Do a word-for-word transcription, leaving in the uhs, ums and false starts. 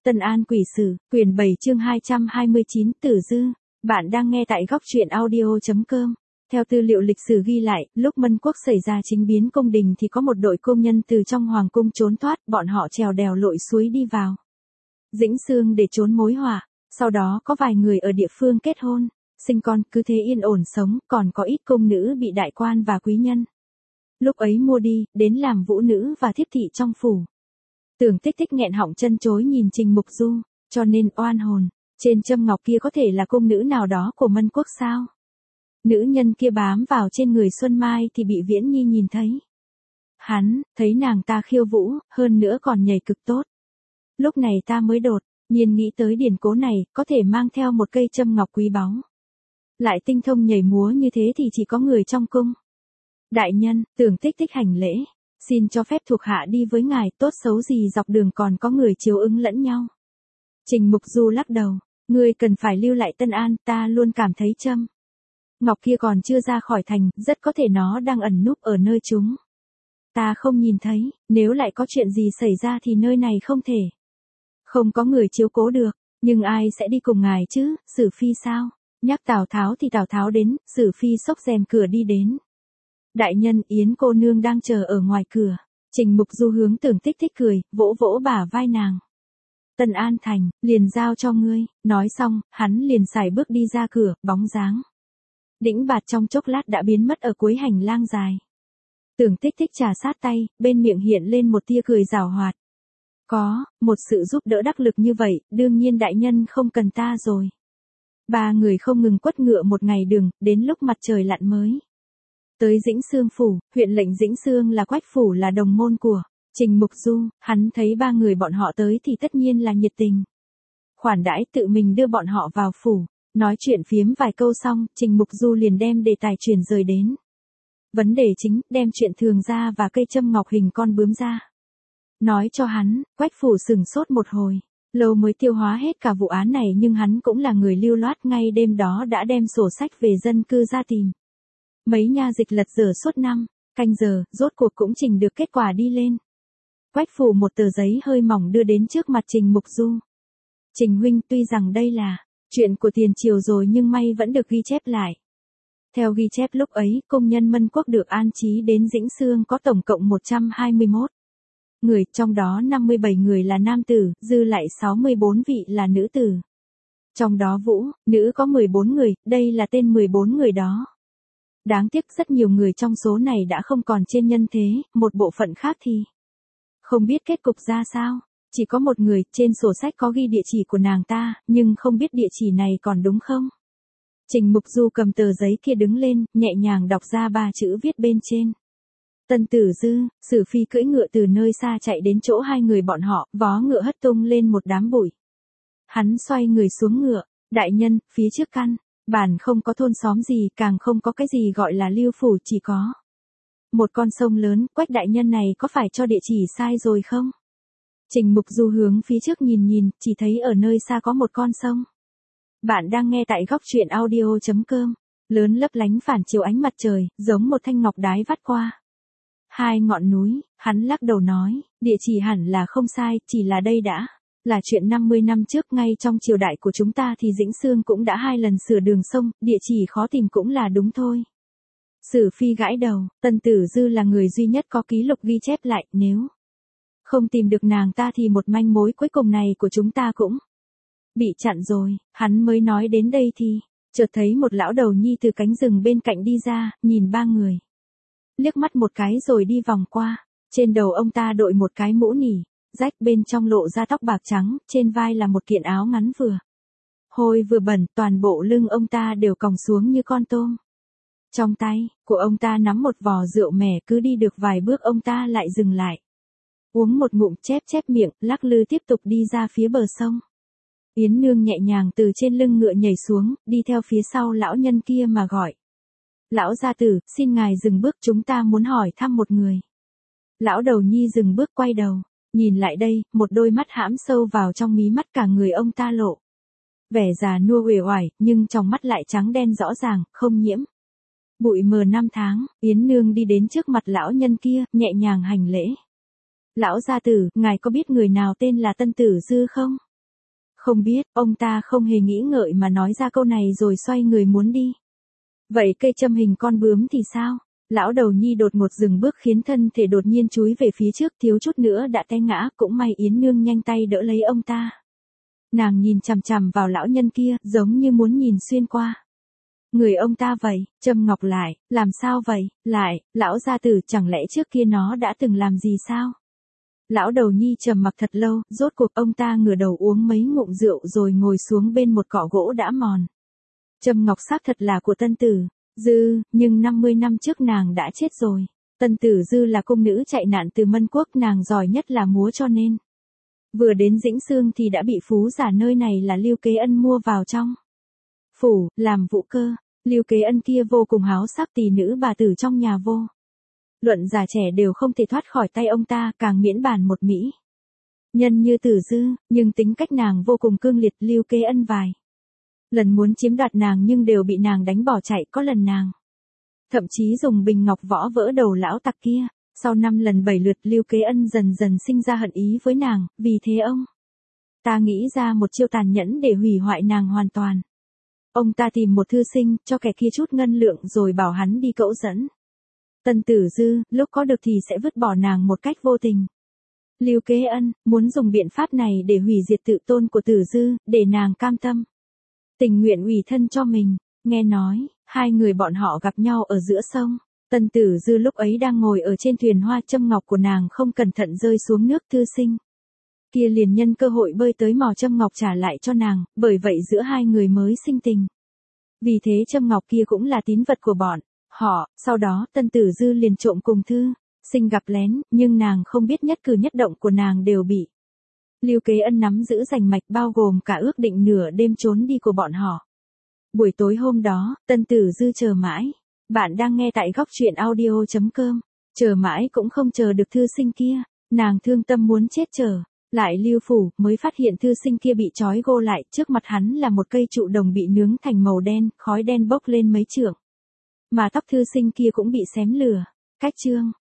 Tân An Quỷ Sử, quyển bảy chương hai trăm hai mươi chín, Tử Dư. Bạn đang nghe tại góc truyện audio chấm com. Theo tư liệu lịch sử ghi lại, lúc Mân Quốc xảy ra chính biến cung đình thì có một đội công nhân từ trong hoàng cung trốn thoát, bọn họ trèo đèo lội suối đi vào Dĩnh Xương để trốn mối họa. Sau đó có vài người ở địa phương kết hôn, sinh con, cứ thế yên ổn sống, còn có ít công nữ bị đại quan và quý nhân lúc ấy mua đi, đến làm vũ nữ và thiếp thị trong phủ. Tưởng Tích Tích nghẹn họng chân chối nhìn Trình Mục Du, cho nên oan hồn, trên châm ngọc kia có thể là cung nữ nào đó của Mân Quốc sao? Nữ nhân kia bám vào trên người Xuân Mai thì bị Viễn Nhi nhìn thấy. Hắn, thấy nàng ta khiêu vũ, hơn nữa còn nhảy cực tốt. Lúc này ta mới đột nhiên nghĩ tới điển cố này, có thể mang theo một cây châm ngọc quý báu. Lại tinh thông nhảy múa như thế thì chỉ có người trong cung. Đại nhân, Tưởng Tích Tích hành lễ. Xin cho phép thuộc hạ đi với ngài, tốt xấu gì dọc đường còn có người chiếu ứng lẫn nhau. Trình Mục Du lắc đầu, ngươi cần phải lưu lại Tân An, ta luôn cảm thấy châm ngọc kia còn chưa ra khỏi thành, rất có thể nó đang ẩn núp ở nơi chúng ta không nhìn thấy, nếu lại có chuyện gì xảy ra thì nơi này không thể không có người chiếu cố được, nhưng ai sẽ đi cùng ngài chứ? Sử Phi sao? Nhắc Tào Tháo thì Tào Tháo đến, Sử Phi xốc rèm cửa đi đến. Đại nhân, Yến cô nương đang chờ ở ngoài cửa. Trình Mục Du hướng Tưởng Tích Tích cười, vỗ vỗ bả vai nàng. Tân An thành, liền giao cho ngươi. Nói xong, hắn liền sải bước đi ra cửa, bóng dáng đĩnh bạt trong chốc lát đã biến mất ở cuối hành lang dài. Tưởng Tích Tích trà sát tay, bên miệng hiện lên một tia cười giảo hoạt. Có, một sự giúp đỡ đắc lực như vậy, đương nhiên đại nhân không cần ta rồi. Ba người không ngừng quất ngựa một ngày đường, đến lúc mặt trời lặn mới tới Dĩnh Xương phủ. Huyện lệnh Dĩnh Xương là Quách phủ, là đồng môn của Trình Mục Du. Hắn thấy ba người bọn họ tới thì tất nhiên là nhiệt tình khoản đãi, tự mình đưa bọn họ vào phủ. Nói chuyện phiếm vài câu xong, Trình Mục Du liền đem đề tài chuyển rời đến vấn đề chính, đem chuyện thường ra và cây châm ngọc hình con bướm ra nói cho hắn. Quách phủ sửng sốt một hồi, lâu mới tiêu hóa hết cả vụ án này, nhưng hắn cũng là người lưu loát, ngay đêm đó đã đem sổ sách về dân cư ra tìm mấy nha dịch lật dở suốt năm canh giờ, rốt cuộc cũng trình được kết quả đi lên. Quách phủ một tờ giấy hơi mỏng đưa đến trước mặt Trình Mục Du. Trình huynh, tuy rằng đây là chuyện của tiền triều rồi nhưng may vẫn được ghi chép lại. Theo ghi chép lúc ấy, công nhân Mân Quốc được an trí đến Dĩnh Xương có tổng cộng một trăm hai mươi mốt người, trong đó năm mươi bảy người là nam tử, dư lại sáu mươi bốn vị là nữ tử. Trong đó vũ, nữ có mười bốn người, đây là tên mười bốn người đó. Đáng tiếc rất nhiều người trong số này đã không còn trên nhân thế, một bộ phận khác thì không biết kết cục ra sao. Chỉ có một người, trên sổ sách có ghi địa chỉ của nàng ta, nhưng không biết địa chỉ này còn đúng không. Trình Mục Du cầm tờ giấy kia đứng lên, nhẹ nhàng đọc ra ba chữ viết bên trên. Tân Tử Dư. Sử Phi cưỡi ngựa từ nơi xa chạy đến chỗ hai người bọn họ, vó ngựa hất tung lên một đám bụi. Hắn xoay người xuống ngựa. Đại nhân, phía trước căn bản không có thôn xóm gì, càng không có cái gì gọi là lưu phủ, chỉ có một con sông lớn. Quách đại nhân này có phải cho địa chỉ sai rồi không? Trình Mục Du hướng phía trước nhìn nhìn, chỉ thấy ở nơi xa có một con sông. Bạn đang nghe tại góc truyện audio chấm com. Lớn lấp lánh phản chiếu ánh mặt trời, giống một thanh ngọc đái vắt qua hai ngọn núi. Hắn lắc đầu nói, địa chỉ hẳn là không sai, chỉ là đây đã là chuyện năm mươi năm trước, ngay trong triều đại của chúng ta thì Dĩnh Xương cũng đã hai lần sửa đường sông, địa chỉ khó tìm cũng là đúng thôi. Sử Phi gãi đầu, Tân Tử Dư là người duy nhất có ký lục ghi chép lại, nếu không tìm được nàng ta thì một manh mối cuối cùng này của chúng ta cũng bị chặn rồi. Hắn mới nói đến đây thì chợt thấy một lão đầu nhi từ cánh rừng bên cạnh đi ra, nhìn ba người liếc mắt một cái rồi đi vòng qua. Trên đầu ông ta đội một cái mũ nỉ rách, bên trong lộ ra tóc bạc trắng, trên vai là một kiện áo ngắn vừa hôi vừa bẩn, toàn bộ lưng ông ta đều còng xuống như con tôm. Trong tay của ông ta nắm một vò rượu mẻ, cứ đi được vài bước ông ta lại dừng lại, uống một ngụm, chép chép miệng, lắc lư tiếp tục đi ra phía bờ sông. Yến Nương nhẹ nhàng từ trên lưng ngựa nhảy xuống, đi theo phía sau lão nhân kia mà gọi. Lão gia tử, xin ngài dừng bước, chúng ta muốn hỏi thăm một người. Lão đầu nhi dừng bước, quay đầu nhìn lại đây, một đôi mắt hãm sâu vào trong mí mắt, cả người ông ta lộ vẻ già nua uể oải, nhưng trong mắt lại trắng đen rõ ràng, không nhiễm bụi mờ năm tháng. Yến Nương đi đến trước mặt lão nhân kia, nhẹ nhàng hành lễ. Lão gia tử, ngài có biết người nào tên là Tân Tử Dư không? Không biết, ông ta không hề nghĩ ngợi mà nói ra câu này rồi xoay người muốn đi. Vậy cây châm hình con bướm thì sao? Lão đầu nhi đột ngột dừng bước khiến thân thể đột nhiên chúi về phía trước, thiếu chút nữa đã té ngã, cũng may Yến Nương nhanh tay đỡ lấy ông ta. Nàng nhìn chằm chằm vào lão nhân kia, giống như muốn nhìn xuyên qua người ông ta vậy. Trâm Ngọc lại, làm sao vậy? Lại, lão gia tử, chẳng lẽ trước kia nó đã từng làm gì sao? Lão đầu nhi trầm mặc thật lâu, rốt cuộc ông ta ngửa đầu uống mấy ngụm rượu rồi ngồi xuống bên một cỏ gỗ đã mòn. Trâm Ngọc xác thật là của Tân Tử Dư, nhưng năm mươi năm trước nàng đã chết rồi. Tân Tử Dư là cung nữ chạy nạn từ Mân Quốc, nàng giỏi nhất là múa cho nên vừa đến Dĩnh Xương thì đã bị phú giả nơi này là Lưu Kế Ân mua vào trong phủ, làm vũ cơ. Lưu Kế Ân kia vô cùng háo sắc, tỷ nữ bà tử trong nhà vô luận già trẻ đều không thể thoát khỏi tay ông ta, càng miễn bàn một mỹ nhân như Tử Dư, nhưng tính cách nàng vô cùng cương liệt. Lưu Kế Ân vài lần muốn chiếm đoạt nàng nhưng đều bị nàng đánh bỏ chạy, có lần nàng thậm chí dùng bình ngọc võ vỡ đầu lão tặc kia. Sau năm lần bảy lượt, Lưu Kế Ân dần dần sinh ra hận ý với nàng, vì thế ông ta nghĩ ra một chiêu tàn nhẫn để hủy hoại nàng hoàn toàn. Ông ta tìm một thư sinh, cho kẻ kia chút ngân lượng rồi bảo hắn đi cẫu dẫn Tân Tử Dư, lúc có được thì sẽ vứt bỏ nàng một cách vô tình. Lưu Kế Ân muốn dùng biện pháp này để hủy diệt tự tôn của Tử Dư, để nàng cam tâm tình nguyện ủy thân cho mình. Nghe nói, hai người bọn họ gặp nhau ở giữa sông. Tân Tử Dư lúc ấy đang ngồi ở trên thuyền hoa, châm ngọc của nàng không cẩn thận rơi xuống nước, thư sinh kia liền nhân cơ hội bơi tới mò châm ngọc trả lại cho nàng, bởi vậy giữa hai người mới sinh tình. Vì thế châm ngọc kia cũng là tín vật của bọn họ. Sau đó Tân Tử Dư liền trộm cùng thư sinh gặp lén, nhưng nàng không biết nhất cử nhất động của nàng đều bị Lưu Kế Ân nắm giữ rành mạch, bao gồm cả ước định nửa đêm trốn đi của bọn họ. Buổi tối hôm đó, Tân Tử Dư chờ mãi. Bạn đang nghe tại góc truyện audio chấm com. Chờ mãi cũng không chờ được thư sinh kia. Nàng thương tâm muốn chết, chờ lại Lưu phủ, mới phát hiện thư sinh kia bị trói gô lại. Trước mặt hắn là một cây trụ đồng bị nướng thành màu đen, khói đen bốc lên mấy trượng. Mà tóc thư sinh kia cũng bị xém lửa. Cách chương